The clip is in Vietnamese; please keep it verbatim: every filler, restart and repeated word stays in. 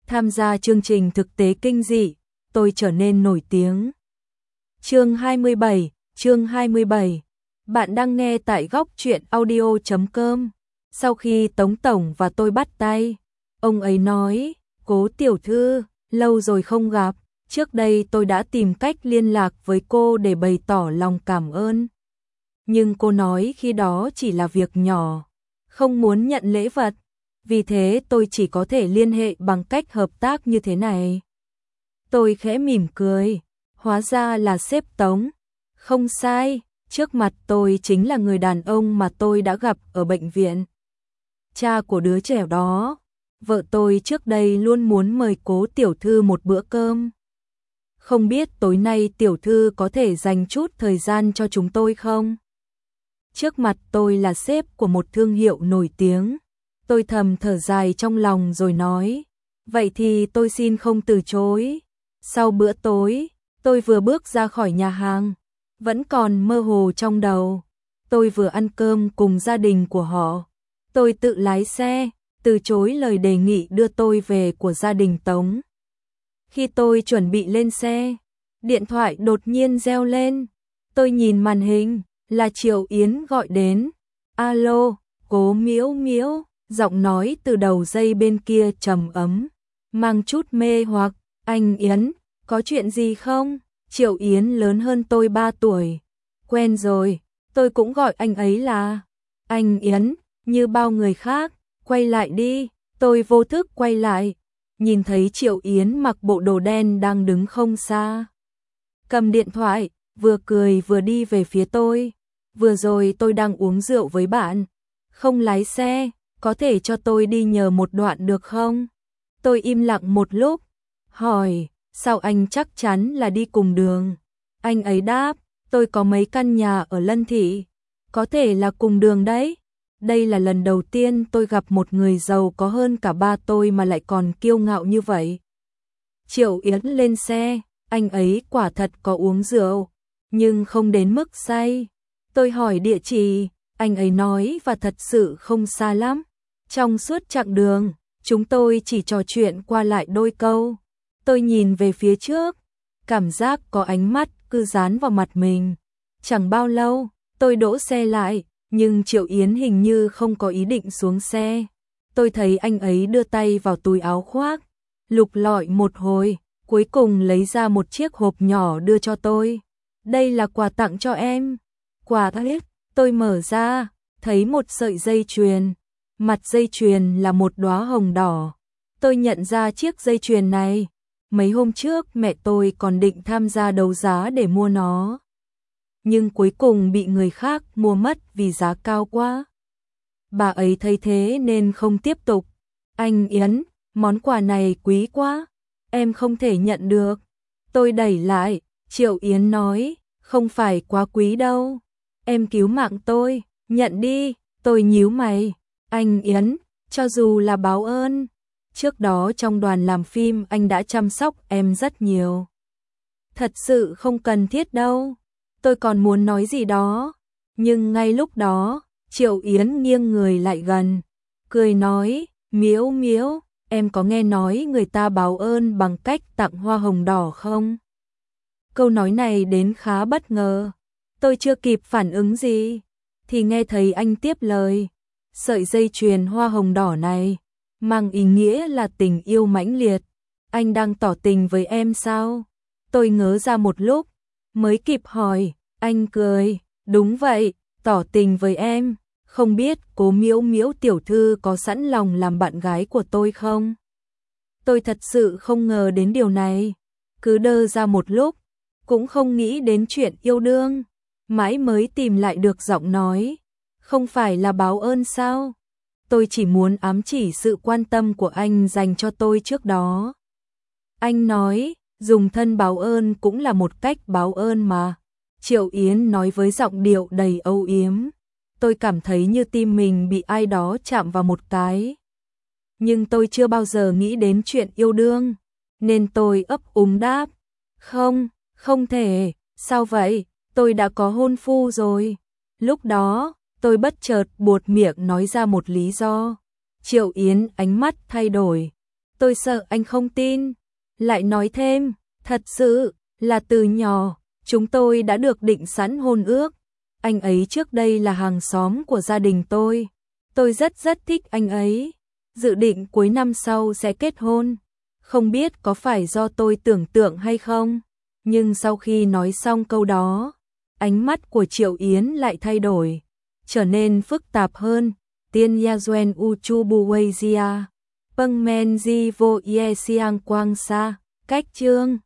tham gia chương trình thực tế kinh dị, tôi trở nên nổi tiếng. Chương hai mươi bảy, chương hai mươi bảy. Bạn đang nghe tại góc truyện audio chấm com. Sau khi Tống Tổng và tôi bắt tay, ông ấy nói, Cố tiểu thư, lâu rồi không gặp, trước đây tôi đã tìm cách liên lạc với cô để bày tỏ lòng cảm ơn. Nhưng cô nói khi đó chỉ là việc nhỏ, không muốn nhận lễ vật, vì thế tôi chỉ có thể liên hệ bằng cách hợp tác như thế này. Tôi khẽ mỉm cười, hóa ra là sếp Tống. Không sai, trước mặt tôi chính là người đàn ông mà tôi đã gặp ở bệnh viện. Cha của đứa trẻ đó, vợ tôi trước đây luôn muốn mời Cố tiểu thư một bữa cơm. Không biết tối nay tiểu thư có thể dành chút thời gian cho chúng tôi không? Trước mặt tôi là sếp của một thương hiệu nổi tiếng. Tôi thầm thở dài trong lòng rồi nói, vậy thì tôi xin không từ chối. Sau bữa tối, tôi vừa bước ra khỏi nhà hàng, vẫn còn mơ hồ trong đầu. Tôi vừa ăn cơm cùng gia đình của họ. Tôi tự lái xe, từ chối lời đề nghị đưa tôi về của gia đình Tống. Khi tôi chuẩn bị lên xe, điện thoại đột nhiên reo lên. Tôi nhìn màn hình, là Triệu Yến gọi đến. Alo, Cố Miễu Miễu, giọng nói từ đầu dây bên kia trầm ấm, mang chút mê hoặc. Anh Yến, có chuyện gì không? Triệu Yến lớn hơn tôi ba tuổi. Quen rồi, tôi cũng gọi anh ấy là anh Yến, như bao người khác. Quay lại đi, tôi vô thức quay lại, nhìn thấy Triệu Yến mặc bộ đồ đen đang đứng không xa. Cầm điện thoại, vừa cười vừa đi về phía tôi. Vừa rồi tôi đang uống rượu với bạn, không lái xe, có thể cho tôi đi nhờ một đoạn được không? Tôi im lặng một lúc, hỏi, sao anh chắc chắn là đi cùng đường? Anh ấy đáp, tôi có mấy căn nhà ở Lân Thị, có thể là cùng đường đấy. Đây là lần đầu tiên tôi gặp một người giàu có hơn cả ba tôi mà lại còn kiêu ngạo như vậy. Triệu Yến lên xe, anh ấy quả thật có uống rượu, nhưng không đến mức say. Tôi hỏi địa chỉ, anh ấy nói và thật sự không xa lắm. Trong suốt chặng đường, chúng tôi chỉ trò chuyện qua lại đôi câu. Tôi nhìn về phía trước, cảm giác có ánh mắt cứ dán vào mặt mình. Chẳng bao lâu, tôi đỗ xe lại, nhưng Triệu Yến hình như không có ý định xuống xe. Tôi thấy anh ấy đưa tay vào túi áo khoác, lục lọi một hồi, cuối cùng lấy ra một chiếc hộp nhỏ đưa cho tôi. Đây là quà tặng cho em. Quà hết, tôi mở ra, thấy một sợi dây chuyền. Mặt dây chuyền là một đóa hồng đỏ. Tôi nhận ra chiếc dây chuyền này. Mấy hôm trước mẹ tôi còn định tham gia đấu giá để mua nó, nhưng cuối cùng bị người khác mua mất vì giá cao quá. Bà ấy thấy thế nên không tiếp tục. Anh Yến, món quà này quý quá, em không thể nhận được. Tôi đẩy lại, Triệu Yến nói, không phải quá quý đâu. Em cứu mạng tôi, nhận đi. Tôi nhíu mày, anh Yến, cho dù là báo ơn. Trước đó trong đoàn làm phim anh đã chăm sóc em rất nhiều. Thật sự không cần thiết đâu. Tôi còn muốn nói gì đó, nhưng ngay lúc đó, Triệu Yến nghiêng người lại gần, cười nói, Miễu Miễu, em có nghe nói người ta báo ơn bằng cách tặng hoa hồng đỏ không? Câu nói này đến khá bất ngờ. Tôi chưa kịp phản ứng gì, thì nghe thấy anh tiếp lời, sợi dây chuyền hoa hồng đỏ này mang ý nghĩa là tình yêu mãnh liệt. Anh đang tỏ tình với em sao? Tôi ngớ ra một lúc, mới kịp hỏi. Anh cười, đúng vậy, tỏ tình với em. Không biết Cố Miễu Miễu tiểu thư có sẵn lòng làm bạn gái của tôi không? Tôi thật sự không ngờ đến điều này, cứ đơ ra một lúc, cũng không nghĩ đến chuyện yêu đương, mãi mới tìm lại được giọng nói. Không phải là báo ơn sao? Tôi chỉ muốn ám chỉ sự quan tâm của anh dành cho tôi trước đó. Anh nói, dùng thân báo ơn cũng là một cách báo ơn mà. Triệu Yến nói với giọng điệu đầy âu yếm. Tôi cảm thấy như tim mình bị ai đó chạm vào một cái. Nhưng tôi chưa bao giờ nghĩ đến chuyện yêu đương, nên tôi ấp úng đáp. Không, không thể, sao vậy, tôi đã có hôn phu rồi. Lúc đó, tôi bất chợt buột miệng nói ra một lý do. Triệu Yến ánh mắt thay đổi. Tôi sợ anh không tin. Lại nói thêm, thật sự là từ nhỏ, chúng tôi đã được định sẵn hôn ước. Anh ấy trước đây là hàng xóm của gia đình tôi. Tôi rất rất thích anh ấy. Dự định cuối năm sau sẽ kết hôn. Không biết có phải do tôi tưởng tượng hay không, nhưng sau khi nói xong câu đó, ánh mắt của Triệu Yến lại thay đổi, trở nên phức tạp hơn. Tiên ya duen uchu buwei zia, peng men di vo ye siang quang sa, cách chương